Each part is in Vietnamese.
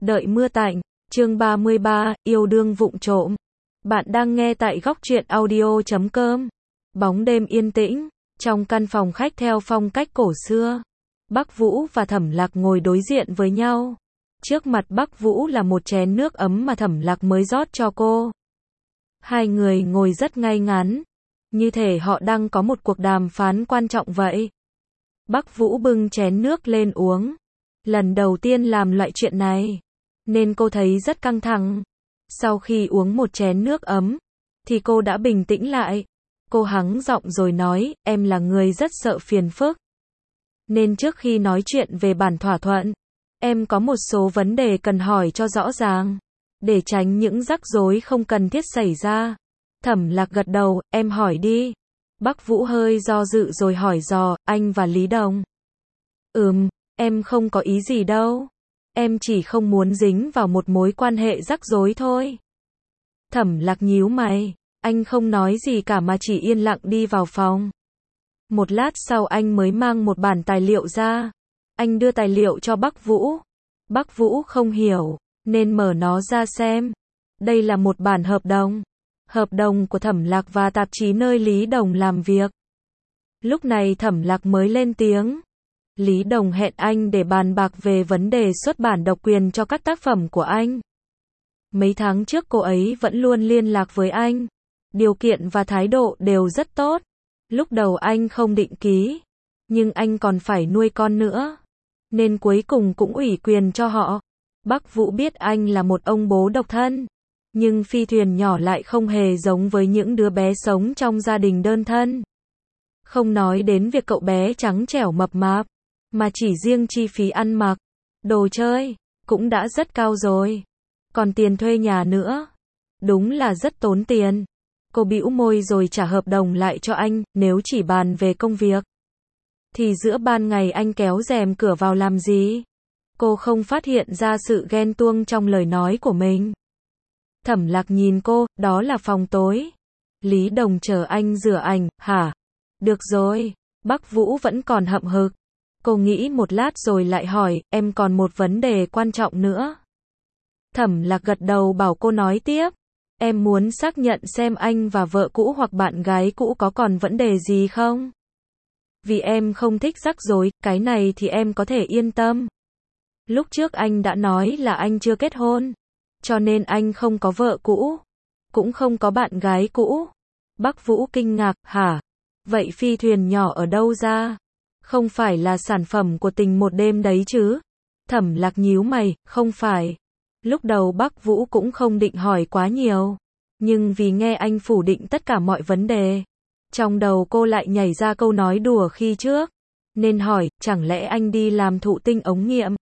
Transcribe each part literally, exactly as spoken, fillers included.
Đợi mưa tạnh, chương ba mươi ba, yêu đương vụng trộm. Bạn đang nghe tại góc truyện audio chấm com. Bóng đêm yên tĩnh, trong căn phòng khách theo phong cách cổ xưa. Bắc Vũ và Thẩm Lạc ngồi đối diện với nhau. Trước mặt Bắc Vũ là một chén nước ấm mà Thẩm Lạc mới rót cho cô. Hai người ngồi rất ngay ngắn, như thể họ đang có một cuộc đàm phán quan trọng vậy. Bắc Vũ bưng chén nước lên uống. Lần đầu tiên làm loại chuyện này, nên cô thấy rất căng thẳng. Sau khi uống một chén nước ấm, thì cô đã bình tĩnh lại. Cô hắng giọng rồi nói, em là người rất sợ phiền phức. Nên trước khi nói chuyện về bản thỏa thuận, em có một số vấn đề cần hỏi cho rõ ràng, để tránh những rắc rối không cần thiết xảy ra. Thẩm Lạc gật đầu, em hỏi đi. Bắc Vũ hơi do dự rồi hỏi dò, anh và Lý Đồng. Ừm, em không có ý gì đâu. Em chỉ không muốn dính vào một mối quan hệ rắc rối thôi. Thẩm Lạc nhíu mày, anh không nói gì cả mà chỉ yên lặng đi vào phòng. Một lát sau anh mới mang một bản tài liệu ra. Anh đưa tài liệu cho Bắc Vũ. Bắc Vũ không hiểu, nên mở nó ra xem. Đây là một bản hợp đồng. Hợp đồng của Thẩm Lạc và tạp chí nơi Lý Đồng làm việc. Lúc này Thẩm Lạc mới lên tiếng. Lý Đồng hẹn anh để bàn bạc về vấn đề xuất bản độc quyền cho các tác phẩm của anh. Mấy tháng trước cô ấy vẫn luôn liên lạc với anh. Điều kiện và thái độ đều rất tốt. Lúc đầu anh không định ký, nhưng anh còn phải nuôi con nữa, nên cuối cùng cũng ủy quyền cho họ. Bắc Vũ biết anh là một ông bố độc thân, nhưng Phi Thuyền nhỏ lại không hề giống với những đứa bé sống trong gia đình đơn thân. Không nói đến việc cậu bé trắng trẻo mập mạp, mà chỉ riêng chi phí ăn mặc, đồ chơi, cũng đã rất cao rồi. Còn tiền thuê nhà nữa, đúng là rất tốn tiền. Cô bĩu môi rồi trả hợp đồng lại cho anh, nếu chỉ bàn về công việc, thì giữa ban ngày anh kéo rèm cửa vào làm gì? Cô không phát hiện ra sự ghen tuông trong lời nói của mình. Thẩm Lạc nhìn cô, đó là phòng tối. Lý Đồng chờ anh rửa ảnh, hả? Được rồi, Bắc Vũ vẫn còn hậm hực. Cô nghĩ một lát rồi lại hỏi, em còn một vấn đề quan trọng nữa. Thẩm Lạc gật đầu bảo cô nói tiếp. Em muốn xác nhận xem anh và vợ cũ hoặc bạn gái cũ có còn vấn đề gì không? Vì em không thích rắc rối, cái này thì em có thể yên tâm. Lúc trước anh đã nói là anh chưa kết hôn, cho nên anh không có vợ cũ, cũng không có bạn gái cũ. Bắc Vũ kinh ngạc, hả? Vậy Phi Thuyền nhỏ ở đâu ra? Không phải là sản phẩm của tình một đêm đấy chứ? Thẩm Lạc nhíu mày, không phải. Lúc đầu Bắc Vũ cũng không định hỏi quá nhiều, nhưng vì nghe anh phủ định tất cả mọi vấn đề, trong đầu cô lại nhảy ra câu nói đùa khi trước, nên hỏi, chẳng lẽ anh đi làm thụ tinh ống nghiệm?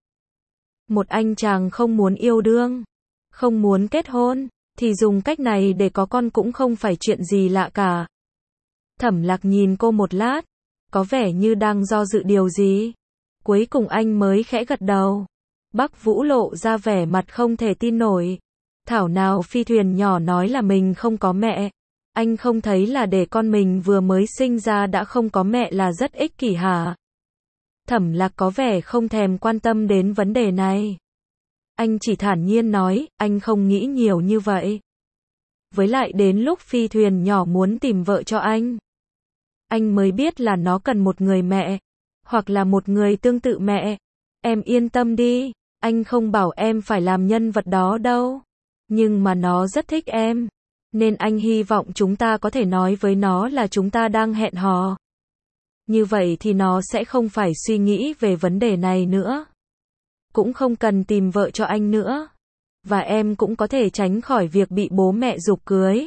Một anh chàng không muốn yêu đương, không muốn kết hôn, thì dùng cách này để có con cũng không phải chuyện gì lạ cả. Thẩm Lạc nhìn cô một lát, có vẻ như đang do dự điều gì. Cuối cùng anh mới khẽ gật đầu. Bắc Vũ lộ ra vẻ mặt không thể tin nổi. Thảo nào Phi Thuyền nhỏ nói là mình không có mẹ. Anh không thấy là để con mình vừa mới sinh ra đã không có mẹ là rất ích kỷ hả? Thẩm Lạc có vẻ không thèm quan tâm đến vấn đề này. Anh chỉ thản nhiên nói, anh không nghĩ nhiều như vậy. Với lại đến lúc Phi Thuyền nhỏ muốn tìm vợ cho anh, anh mới biết là nó cần một người mẹ, hoặc là một người tương tự mẹ. Em yên tâm đi, anh không bảo em phải làm nhân vật đó đâu. Nhưng mà nó rất thích em, nên anh hy vọng chúng ta có thể nói với nó là chúng ta đang hẹn hò. Như vậy thì nó sẽ không phải suy nghĩ về vấn đề này nữa. Cũng không cần tìm vợ cho anh nữa. Và em cũng có thể tránh khỏi việc bị bố mẹ giục cưới.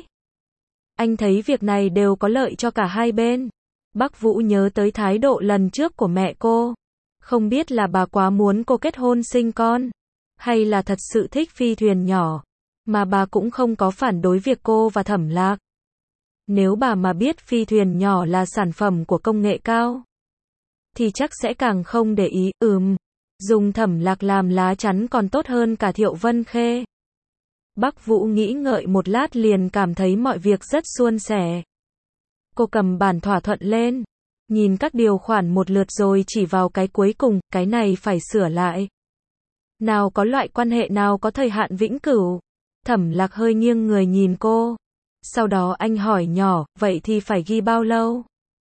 Anh thấy việc này đều có lợi cho cả hai bên. Bắc Vũ nhớ tới thái độ lần trước của mẹ cô. Không biết là bà quá muốn cô kết hôn sinh con, hay là thật sự thích Phi Thuyền nhỏ, mà bà cũng không có phản đối việc cô và Thẩm Lạc. Nếu bà mà biết Phi Thuyền nhỏ là sản phẩm của công nghệ cao, thì chắc sẽ càng không để ý. Ừm, dùng Thẩm Lạc làm lá chắn còn tốt hơn cả Thiệu Vân Khê. Bắc Vũ nghĩ ngợi một lát liền cảm thấy mọi việc rất suôn sẻ. Cô cầm bản thỏa thuận lên, nhìn các điều khoản một lượt rồi chỉ vào cái cuối cùng, cái này phải sửa lại. Nào có loại quan hệ nào có thời hạn vĩnh cửu. Thẩm Lạc hơi nghiêng người nhìn cô. Sau đó anh hỏi nhỏ, vậy thì phải ghi bao lâu?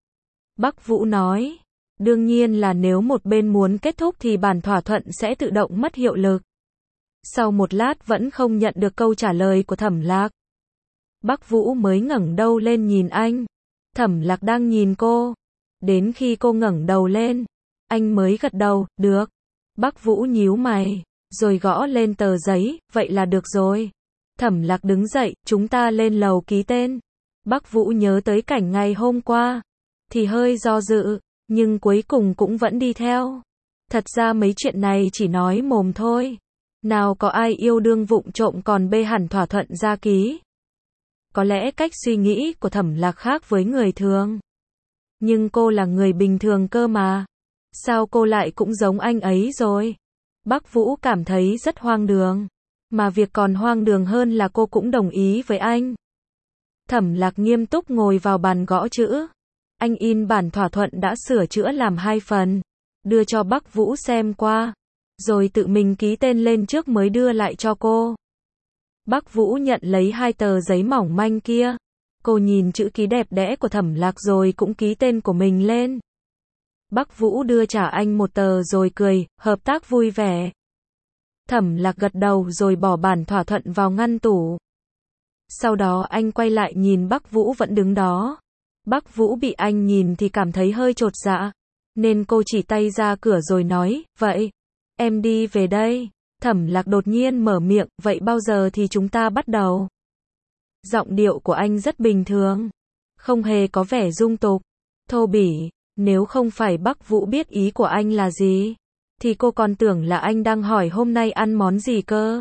Bắc Vũ nói, đương nhiên là nếu một bên muốn kết thúc thì bản thỏa thuận sẽ tự động mất hiệu lực. Sau một lát vẫn không nhận được câu trả lời của Thẩm Lạc. Bắc Vũ mới ngẩng đầu lên nhìn anh. Thẩm Lạc đang nhìn cô. Đến khi cô ngẩng đầu lên, anh mới gật đầu, được. Bắc Vũ nhíu mày, rồi gõ lên tờ giấy, vậy là được rồi. Thẩm Lạc đứng dậy, chúng ta lên lầu ký tên. Bắc Vũ nhớ tới cảnh ngày hôm qua, thì hơi do dự, nhưng cuối cùng cũng vẫn đi theo. Thật ra mấy chuyện này chỉ nói mồm thôi. Nào có ai yêu đương vụng trộm còn bê hẳn thỏa thuận ra ký. Có lẽ cách suy nghĩ của Thẩm Lạc khác với người thường. Nhưng cô là người bình thường cơ mà. Sao cô lại cũng giống anh ấy rồi? Bắc Vũ cảm thấy rất hoang đường. Mà việc còn hoang đường hơn là cô cũng đồng ý với anh. Thẩm Lạc nghiêm túc ngồi vào bàn gõ chữ. Anh in bản thỏa thuận đã sửa chữa làm hai phần. Đưa cho Bắc Vũ xem qua. Rồi tự mình ký tên lên trước mới đưa lại cho cô. Bắc Vũ nhận lấy hai tờ giấy mỏng manh kia. Cô nhìn chữ ký đẹp đẽ của Thẩm Lạc rồi cũng ký tên của mình lên. Bắc Vũ đưa trả anh một tờ rồi cười, hợp tác vui vẻ. Thẩm Lạc gật đầu rồi bỏ bản thỏa thuận vào ngăn tủ. Sau đó anh quay lại nhìn Bắc Vũ vẫn đứng đó. Bắc Vũ bị anh nhìn thì cảm thấy hơi chột dạ. Nên cô chỉ tay ra cửa rồi nói, vậy, em đi về đây. Thẩm Lạc đột nhiên mở miệng, vậy bao giờ thì chúng ta bắt đầu? Giọng điệu của anh rất bình thường. Không hề có vẻ dung tục, thô bỉ. Nếu không phải Bắc Vũ biết ý của anh là gì, thì cô còn tưởng là anh đang hỏi hôm nay ăn món gì cơ.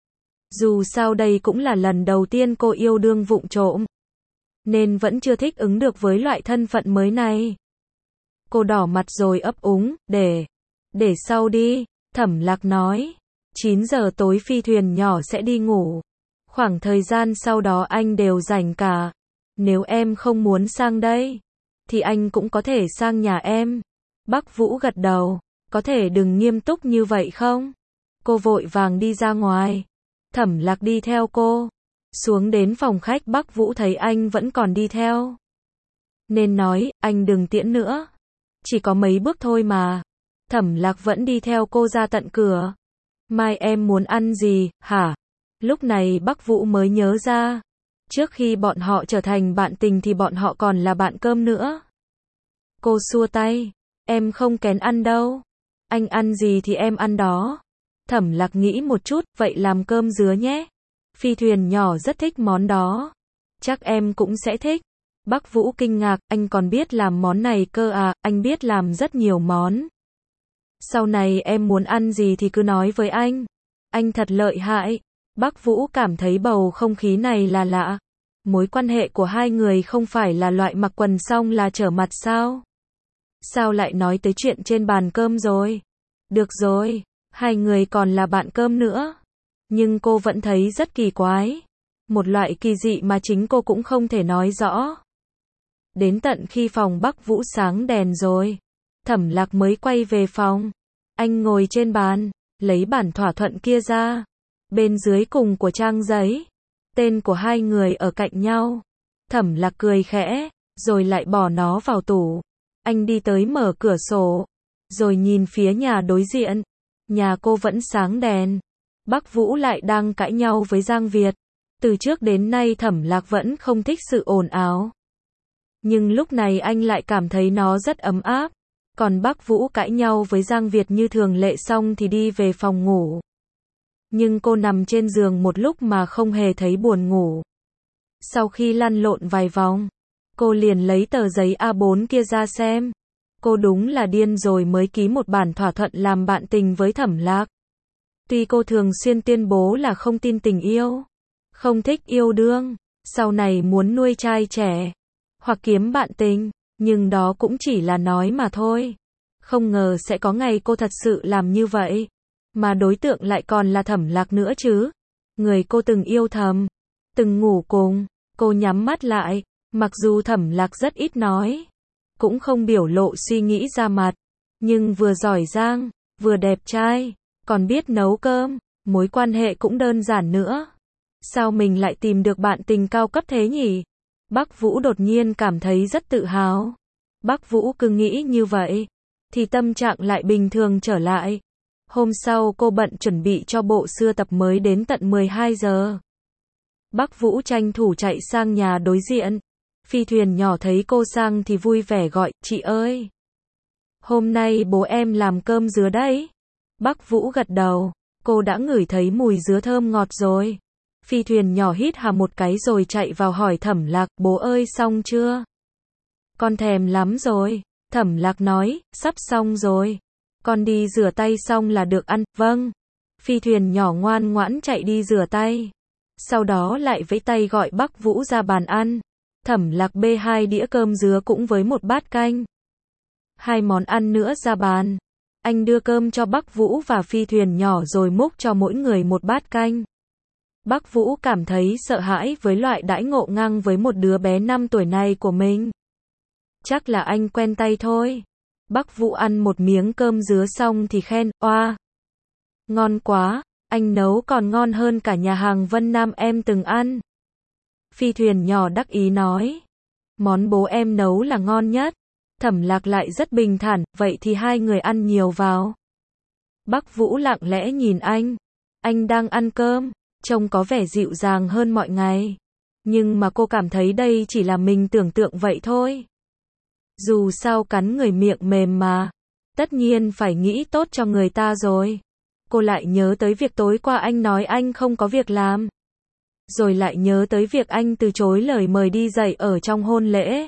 Dù sao đây cũng là lần đầu tiên cô yêu đương vụng trộm, nên vẫn chưa thích ứng được với loại thân phận mới này. Cô đỏ mặt rồi ấp úng, để, để sau đi. Thẩm Lạc nói, chín giờ tối phi thuyền nhỏ sẽ đi ngủ. Khoảng thời gian sau đó anh đều rảnh cả. Nếu em không muốn sang đây, thì anh cũng có thể sang nhà em. Bắc Vũ gật đầu, có thể đừng nghiêm túc như vậy không? Cô vội vàng đi ra ngoài. Thẩm Lạc đi theo cô. Xuống đến phòng khách Bắc Vũ thấy anh vẫn còn đi theo. Nên nói, anh đừng tiễn nữa. Chỉ có mấy bước thôi mà. Thẩm Lạc vẫn đi theo cô ra tận cửa. Mai em muốn ăn gì, hả? Lúc này Bắc Vũ mới nhớ ra. Trước khi bọn họ trở thành bạn tình thì bọn họ còn là bạn cơm nữa. Cô xua tay. Em không kén ăn đâu. Anh ăn gì thì em ăn đó. Thẩm Lạc nghĩ một chút, vậy làm cơm dứa nhé. Phi thuyền nhỏ rất thích món đó. Chắc em cũng sẽ thích. Bắc Vũ kinh ngạc, anh còn biết làm món này cơ à, anh biết làm rất nhiều món. Sau này em muốn ăn gì thì cứ nói với anh. Anh thật lợi hại. Bắc Vũ cảm thấy bầu không khí này là lạ. Mối quan hệ của hai người không phải là loại mặc quần xong là trở mặt sao? Sao lại nói tới chuyện trên bàn cơm rồi? Được rồi, hai người còn là bạn cơm nữa. Nhưng cô vẫn thấy rất kỳ quái. Một loại kỳ dị mà chính cô cũng không thể nói rõ. Đến tận khi phòng Bắc Vũ sáng đèn rồi, Thẩm Lạc mới quay về phòng. Anh ngồi trên bàn, lấy bản thỏa thuận kia ra. Bên dưới cùng của trang giấy, tên của hai người ở cạnh nhau. Thẩm Lạc cười khẽ, rồi lại bỏ nó vào tủ. Anh đi tới mở cửa sổ, rồi nhìn phía nhà đối diện. Nhà cô vẫn sáng đèn. Bắc Vũ lại đang cãi nhau với Giang Việt. Từ trước đến nay Thẩm Lạc vẫn không thích sự ồn ào. Nhưng lúc này anh lại cảm thấy nó rất ấm áp. Còn Bắc Vũ cãi nhau với Giang Việt như thường lệ xong thì đi về phòng ngủ. Nhưng cô nằm trên giường một lúc mà không hề thấy buồn ngủ. Sau khi lăn lộn vài vòng, cô liền lấy tờ giấy A bốn kia ra xem. Cô đúng là điên rồi mới ký một bản thỏa thuận làm bạn tình với Thẩm Lạc. Tuy cô thường xuyên tuyên bố là không tin tình yêu, không thích yêu đương, sau này muốn nuôi trai trẻ, hoặc kiếm bạn tình, nhưng đó cũng chỉ là nói mà thôi. Không ngờ sẽ có ngày cô thật sự làm như vậy. Mà đối tượng lại còn là Thẩm Lạc nữa chứ. Người cô từng yêu thầm, từng ngủ cùng. Cô nhắm mắt lại, mặc dù Thẩm Lạc rất ít nói, cũng không biểu lộ suy nghĩ ra mặt, nhưng vừa giỏi giang, vừa đẹp trai, còn biết nấu cơm, mối quan hệ cũng đơn giản nữa. Sao mình lại tìm được bạn tình cao cấp thế nhỉ? Bắc Vũ đột nhiên cảm thấy rất tự hào. Bắc Vũ cứ nghĩ như vậy, thì tâm trạng lại bình thường trở lại. Hôm sau cô bận chuẩn bị cho bộ sưu tập mới đến tận mười hai giờ. Bắc Vũ tranh thủ chạy sang nhà đối diện. Phi thuyền nhỏ thấy cô sang thì vui vẻ gọi, chị ơi. Hôm nay bố em làm cơm dứa đấy. Bắc Vũ gật đầu, cô đã ngửi thấy mùi dứa thơm ngọt rồi. Phi thuyền nhỏ hít hà một cái rồi chạy vào hỏi Thẩm Lạc, bố ơi xong chưa? Con thèm lắm rồi. Thẩm Lạc nói, sắp xong rồi. Con đi rửa tay xong là được ăn, vâng. Phi thuyền nhỏ ngoan ngoãn chạy đi rửa tay. Sau đó lại vẫy tay gọi Bắc Vũ ra bàn ăn. Thẩm Lạc bê hai đĩa cơm dứa cũng với một bát canh. Hai món ăn nữa ra bàn. Anh đưa cơm cho Bắc Vũ và phi thuyền nhỏ rồi múc cho mỗi người một bát canh. Bắc Vũ cảm thấy sợ hãi với loại đãi ngộ ngang với một đứa bé năm tuổi này của mình. Chắc là anh quen tay thôi. Bắc Vũ ăn một miếng cơm dứa xong thì khen, oa. Ngon quá, anh nấu còn ngon hơn cả nhà hàng Vân Nam em từng ăn. Phi thuyền nhỏ đắc ý nói. Món bố em nấu là ngon nhất. Thẩm Lạc lại rất bình thản, vậy thì hai người ăn nhiều vào. Bắc Vũ lặng lẽ nhìn anh. Anh đang ăn cơm, trông có vẻ dịu dàng hơn mọi ngày. Nhưng mà cô cảm thấy đây chỉ là mình tưởng tượng vậy thôi. Dù sao cắn người miệng mềm mà. Tất nhiên phải nghĩ tốt cho người ta rồi. Cô lại nhớ tới việc tối qua anh nói anh không có việc làm. Rồi lại nhớ tới việc anh từ chối lời mời đi dạy ở trong hôn lễ.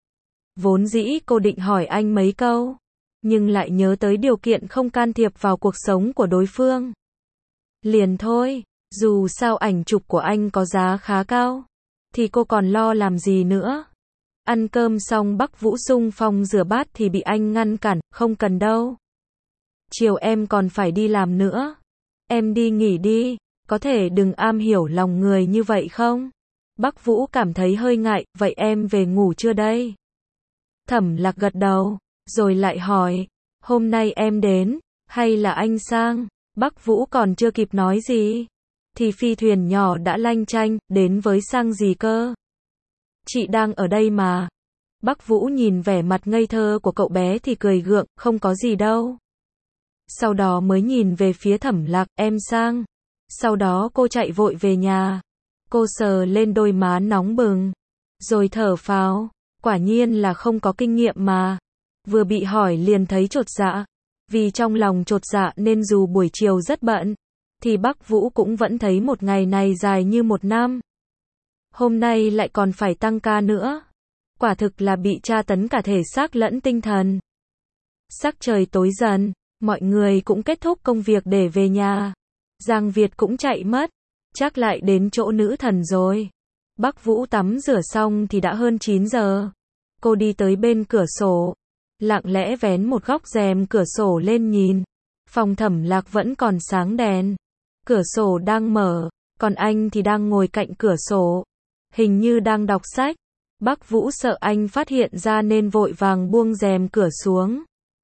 Vốn dĩ cô định hỏi anh mấy câu. Nhưng lại nhớ tới điều kiện không can thiệp vào cuộc sống của đối phương. Liền thôi, dù sao ảnh chụp của anh có giá khá cao. Thì cô còn lo làm gì nữa. Ăn cơm xong Bắc Vũ xung phong rửa bát thì bị anh ngăn cản, không cần đâu. Chiều em còn phải đi làm nữa. Em đi nghỉ đi, có thể đừng am hiểu lòng người như vậy không? Bắc Vũ cảm thấy hơi ngại, vậy em về ngủ chưa đây? Thẩm Lạc gật đầu, rồi lại hỏi, hôm nay em đến, hay là anh sang? Bắc Vũ còn chưa kịp nói gì, thì phi thuyền nhỏ đã lanh chanh, đến với sang gì cơ? Chị đang ở đây mà. Bắc Vũ nhìn vẻ mặt ngây thơ của cậu bé thì cười gượng, không có gì đâu. Sau đó mới nhìn về phía Thẩm Lạc, em sang. Sau đó cô chạy vội về nhà. Cô sờ lên đôi má nóng bừng, rồi thở phào, quả nhiên là không có kinh nghiệm mà. Vừa bị hỏi liền thấy chột dạ. Vì trong lòng chột dạ nên dù buổi chiều rất bận, thì Bắc Vũ cũng vẫn thấy một ngày này dài như một năm. Hôm nay lại còn phải tăng ca nữa. Quả thực là bị tra tấn cả thể xác lẫn tinh thần. Sắc trời tối dần, mọi người cũng kết thúc công việc để về nhà. Giang Việt cũng chạy mất, chắc lại đến chỗ nữ thần rồi. Bắc Vũ tắm rửa xong thì đã hơn chín giờ. Cô đi tới bên cửa sổ, lặng lẽ vén một góc rèm cửa sổ lên nhìn. Phòng Thẩm Lạc vẫn còn sáng đèn. Cửa sổ đang mở, còn anh thì đang ngồi cạnh cửa sổ. Hình như đang đọc sách. Bắc Vũ sợ anh phát hiện ra nên vội vàng buông rèm cửa xuống.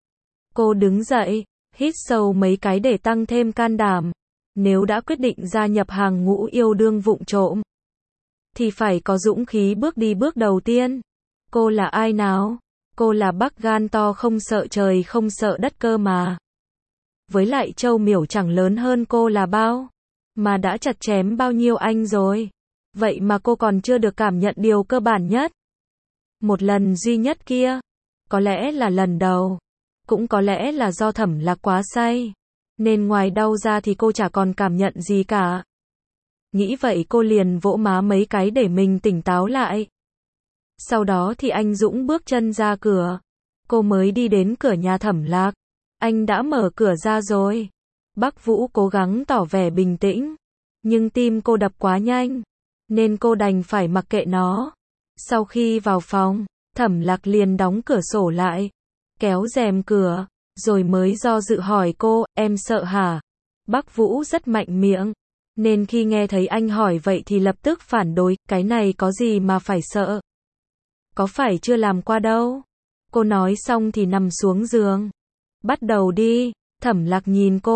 Cô đứng dậy, hít sâu mấy cái để tăng thêm can đảm. Nếu đã quyết định gia nhập hàng ngũ yêu đương vụng trộm, thì phải có dũng khí bước đi bước đầu tiên. Cô là ai nào? Cô là Bắc gan to không sợ trời không sợ đất cơ mà. Với lại Châu Miểu chẳng lớn hơn cô là bao. Mà đã chặt chém bao nhiêu anh rồi. Vậy mà cô còn chưa được cảm nhận điều cơ bản nhất. Một lần duy nhất kia. Có lẽ là lần đầu. Cũng có lẽ là do Thẩm Lạc quá say. Nên ngoài đau ra thì cô chả còn cảm nhận gì cả. Nghĩ vậy cô liền vỗ má mấy cái để mình tỉnh táo lại. Sau đó thì anh Dũng bước chân ra cửa. Cô mới đi đến cửa nhà Thẩm Lạc. Anh đã mở cửa ra rồi. Bắc Vũ cố gắng tỏ vẻ bình tĩnh. Nhưng tim cô đập quá nhanh. Nên cô đành phải mặc kệ nó. Sau khi vào phòng, Thẩm Lạc liền đóng cửa sổ lại. Kéo rèm cửa. Rồi mới do dự hỏi cô, em sợ hả? Bắc Vũ rất mạnh miệng. Nên khi nghe thấy anh hỏi vậy thì lập tức phản đối, cái này có gì mà phải sợ? Có phải chưa làm qua đâu? Cô nói xong thì nằm xuống giường. Bắt đầu đi. Thẩm Lạc nhìn cô.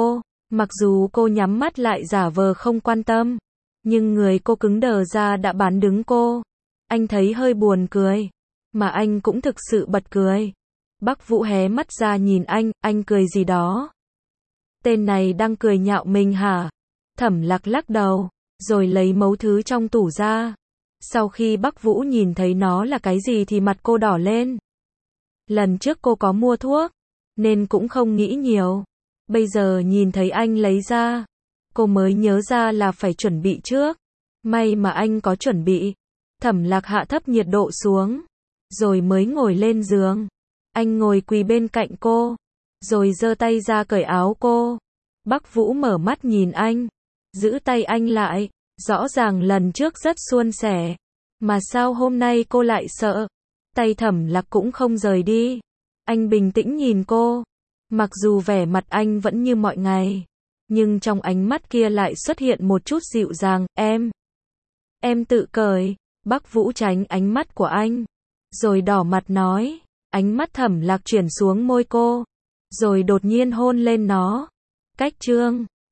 Mặc dù cô nhắm mắt lại giả vờ không quan tâm, nhưng người cô cứng đờ ra đã bán đứng cô. Anh thấy hơi buồn cười, mà anh cũng thực sự bật cười. Bắc Vũ hé mắt ra nhìn anh, anh cười gì đó? Tên này đang cười nhạo mình hả? Thẩm Lạc lắc đầu, rồi lấy mấu thứ trong tủ ra. Sau khi Bắc Vũ nhìn thấy nó là cái gì thì mặt cô đỏ lên. Lần trước cô có mua thuốc, nên cũng không nghĩ nhiều. Bây giờ nhìn thấy anh lấy ra, cô mới nhớ ra là phải chuẩn bị trước. May mà anh có chuẩn bị. Thẩm Lạc hạ thấp nhiệt độ xuống, rồi mới ngồi lên giường. Anh ngồi quỳ bên cạnh cô, rồi giơ tay ra cởi áo cô. Bắc Vũ mở mắt nhìn anh, giữ tay anh lại. Rõ ràng lần trước rất suôn sẻ, mà sao hôm nay cô lại sợ? Tay Thẩm Lạc cũng không rời đi. Anh bình tĩnh nhìn cô. Mặc dù vẻ mặt anh vẫn như mọi ngày, nhưng trong ánh mắt kia lại xuất hiện một chút dịu dàng. Em, em tự cởi. Bắc Vũ tránh ánh mắt của anh, rồi đỏ mặt nói. Ánh mắt Thẩm Lạc chuyển xuống môi cô, rồi đột nhiên hôn lên nó. Cách chương